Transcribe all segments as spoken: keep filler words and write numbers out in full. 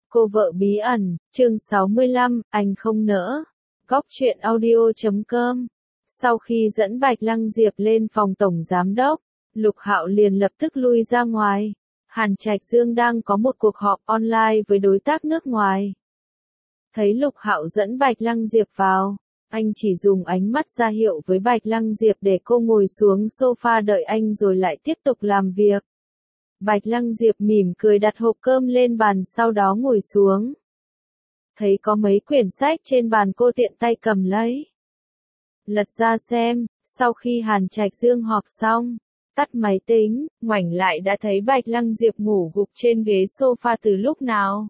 Cô vợ bí ẩn, chương sáu mươi lăm, anh không nỡ. Góc truyện audio chấm com. Sau khi dẫn Bạch Lăng Diệp lên phòng tổng giám đốc, Lục Hạo liền lập tức lui ra ngoài. Hàn Trạch Dương đang có một cuộc họp online với đối tác nước ngoài. Thấy Lục Hạo dẫn Bạch Lăng Diệp vào, anh chỉ dùng ánh mắt ra hiệu với Bạch Lăng Diệp để cô ngồi xuống sofa đợi anh rồi lại tiếp tục làm việc. Bạch Lăng Diệp mỉm cười đặt hộp cơm lên bàn sau đó ngồi xuống. Thấy có mấy quyển sách trên bàn cô tiện tay cầm lấy. Lật ra xem, sau khi Hàn Trạch Dương họp xong, tắt máy tính, ngoảnh lại đã thấy Bạch Lăng Diệp ngủ gục trên ghế sofa từ lúc nào.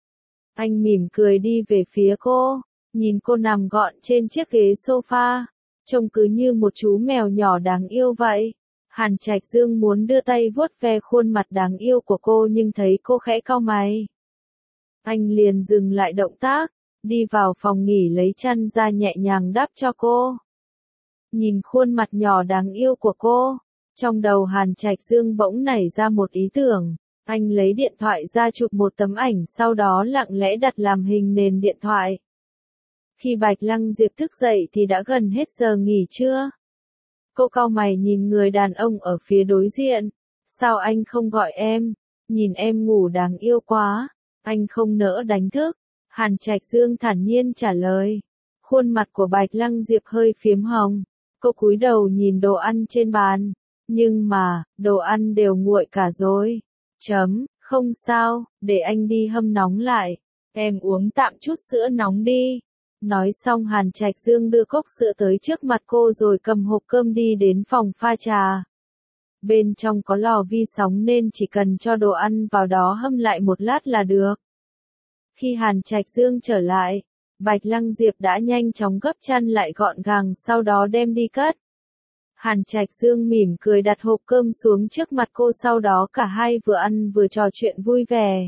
Anh mỉm cười đi về phía cô, nhìn cô nằm gọn trên chiếc ghế sofa, trông cứ như một chú mèo nhỏ đáng yêu vậy. Hàn Trạch Dương muốn đưa tay vuốt ve khuôn mặt đáng yêu của cô nhưng thấy cô khẽ cau mày. Anh liền dừng lại động tác, đi vào phòng nghỉ lấy chăn ra nhẹ nhàng đắp cho cô. Nhìn khuôn mặt nhỏ đáng yêu của cô, trong đầu Hàn Trạch Dương bỗng nảy ra một ý tưởng. Anh lấy điện thoại ra chụp một tấm ảnh sau đó lặng lẽ đặt làm hình nền điện thoại. Khi Bạch Lăng Diệp thức dậy thì đã gần hết giờ nghỉ trưa. Cô cau mày nhìn người đàn ông ở phía đối diện. Sao anh không gọi em? Nhìn em ngủ đáng yêu quá. Anh không nỡ đánh thức. Hàn Trạch Dương thản nhiên trả lời. Khuôn mặt của Bạch Lăng Diệp hơi phiếm hồng. Cô cúi đầu nhìn đồ ăn trên bàn. Nhưng mà, đồ ăn đều nguội cả rồi. Chấm, không sao, để anh đi hâm nóng lại. Em uống tạm chút sữa nóng đi. Nói xong Hàn Trạch Dương đưa cốc sữa tới trước mặt cô rồi cầm hộp cơm đi đến phòng pha trà. Bên trong có lò vi sóng nên chỉ cần cho đồ ăn vào đó hâm lại một lát là được. Khi Hàn Trạch Dương trở lại, Bạch Lăng Diệp đã nhanh chóng gấp chăn lại gọn gàng sau đó đem đi cất. Hàn Trạch Dương mỉm cười đặt hộp cơm xuống trước mặt cô sau đó cả hai vừa ăn vừa trò chuyện vui vẻ.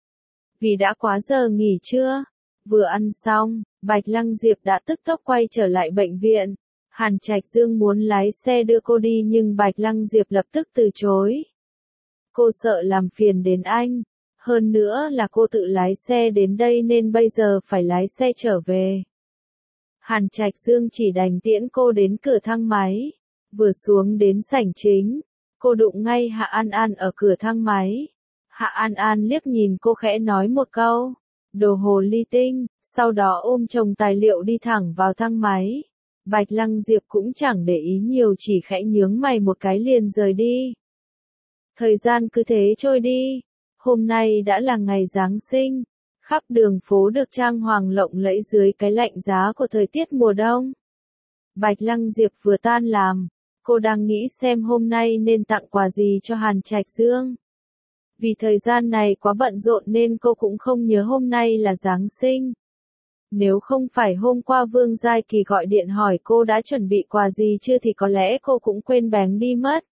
Vì đã quá giờ nghỉ trưa, vừa ăn xong, Bạch Lăng Diệp đã tức tốc quay trở lại bệnh viện. Hàn Trạch Dương muốn lái xe đưa cô đi nhưng Bạch Lăng Diệp lập tức từ chối. Cô sợ làm phiền đến anh, hơn nữa là cô tự lái xe đến đây nên bây giờ phải lái xe trở về. Hàn Trạch Dương chỉ đành tiễn cô đến cửa thang máy. Vừa xuống đến sảnh chính, cô đụng ngay Hạ An An ở cửa thang máy. Hạ An An liếc nhìn cô khẽ nói một câu, đồ hồ ly tinh, sau đó ôm chồng tài liệu đi thẳng vào thang máy. Bạch Lăng Diệp cũng chẳng để ý nhiều chỉ khẽ nhướng mày một cái liền rời đi. Thời gian cứ thế trôi đi, hôm nay đã là ngày Giáng sinh, khắp đường phố được trang hoàng lộng lẫy dưới cái lạnh giá của thời tiết mùa đông. Bạch Lăng Diệp vừa tan làm. Cô đang nghĩ xem hôm nay nên tặng quà gì cho Hàn Trạch Dương. Vì thời gian này quá bận rộn nên cô cũng không nhớ hôm nay là Giáng sinh. Nếu không phải hôm qua Vương Giai Kỳ gọi điện hỏi cô đã chuẩn bị quà gì chưa thì có lẽ cô cũng quên bén đi mất.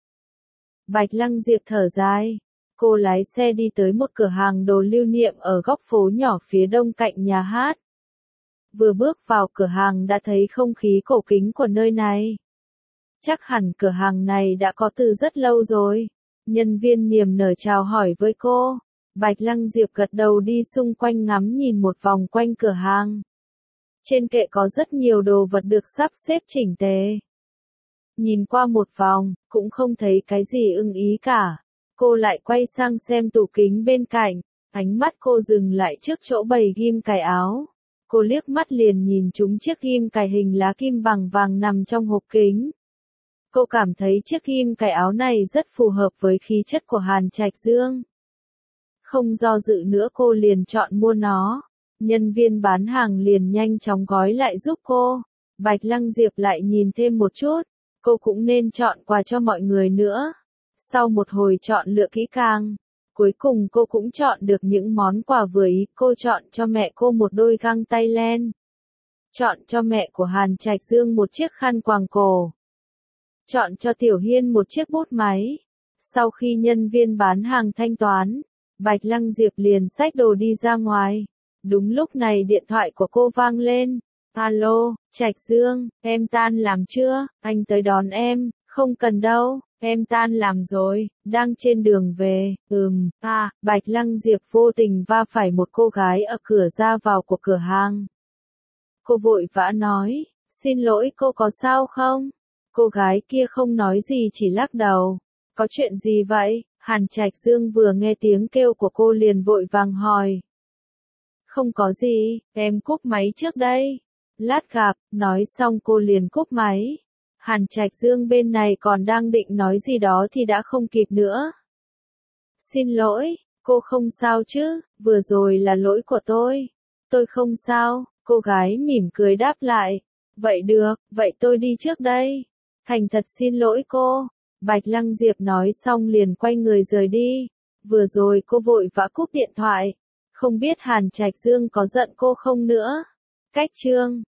Bạch Lăng Diệp thở dài. Cô lái xe đi tới một cửa hàng đồ lưu niệm ở góc phố nhỏ phía đông cạnh nhà hát. Vừa bước vào cửa hàng đã thấy không khí cổ kính của nơi này. Chắc hẳn cửa hàng này đã có từ rất lâu rồi. Nhân viên niềm nở chào hỏi với cô. Bạch Lăng Diệp gật đầu đi xung quanh ngắm nhìn một vòng quanh cửa hàng. Trên kệ có rất nhiều đồ vật được sắp xếp chỉnh tề. Nhìn qua một vòng, cũng không thấy cái gì ưng ý cả. Cô lại quay sang xem tủ kính bên cạnh. Ánh mắt cô dừng lại trước chỗ bày ghim cài áo. Cô liếc mắt liền nhìn trúng chiếc ghim cài hình lá kim bằng vàng nằm trong hộp kính. Cô cảm thấy chiếc ghim cài áo này rất phù hợp với khí chất của Hàn Trạch Dương. Không do dự nữa cô liền chọn mua nó. Nhân viên bán hàng liền nhanh chóng gói lại giúp cô. Bạch Lăng Diệp lại nhìn thêm một chút. Cô cũng nên chọn quà cho mọi người nữa. Sau một hồi chọn lựa kỹ càng, cuối cùng cô cũng chọn được những món quà vừa ý. Cô chọn cho mẹ cô một đôi găng tay len. Chọn cho mẹ của Hàn Trạch Dương một chiếc khăn quàng cổ. Chọn cho Tiểu Hiên một chiếc bút máy. Sau khi nhân viên bán hàng thanh toán, Bạch Lăng Diệp liền xách đồ đi ra ngoài. Đúng lúc này điện thoại của cô vang lên. Alo, Trạch Dương, em tan làm chưa? Anh tới đón em. Không cần đâu, Em tan làm rồi, đang trên đường về, ừm, à, Bạch Lăng Diệp vô tình va phải một cô gái ở cửa ra vào của cửa hàng. Cô vội vã nói, xin lỗi cô có sao không? Cô gái kia không nói gì chỉ lắc đầu. Có chuyện gì vậy? Hàn Trạch Dương vừa nghe tiếng kêu của cô liền vội vàng hỏi. Không có gì, em cúp máy trước đây. Lát gặp, nói xong cô liền cúp máy. Hàn Trạch Dương bên này còn đang định nói gì đó thì đã không kịp nữa. Xin lỗi, cô không sao chứ, vừa rồi là lỗi của tôi. Tôi không sao, cô gái mỉm cười đáp lại. Vậy được, vậy tôi đi trước đây. Thành thật xin lỗi cô. Bạch Lăng Diệp nói xong liền quay người rời đi. Vừa rồi cô vội vã cúp điện thoại. Không biết Hàn Trạch Dương có giận cô không nữa. Cách chương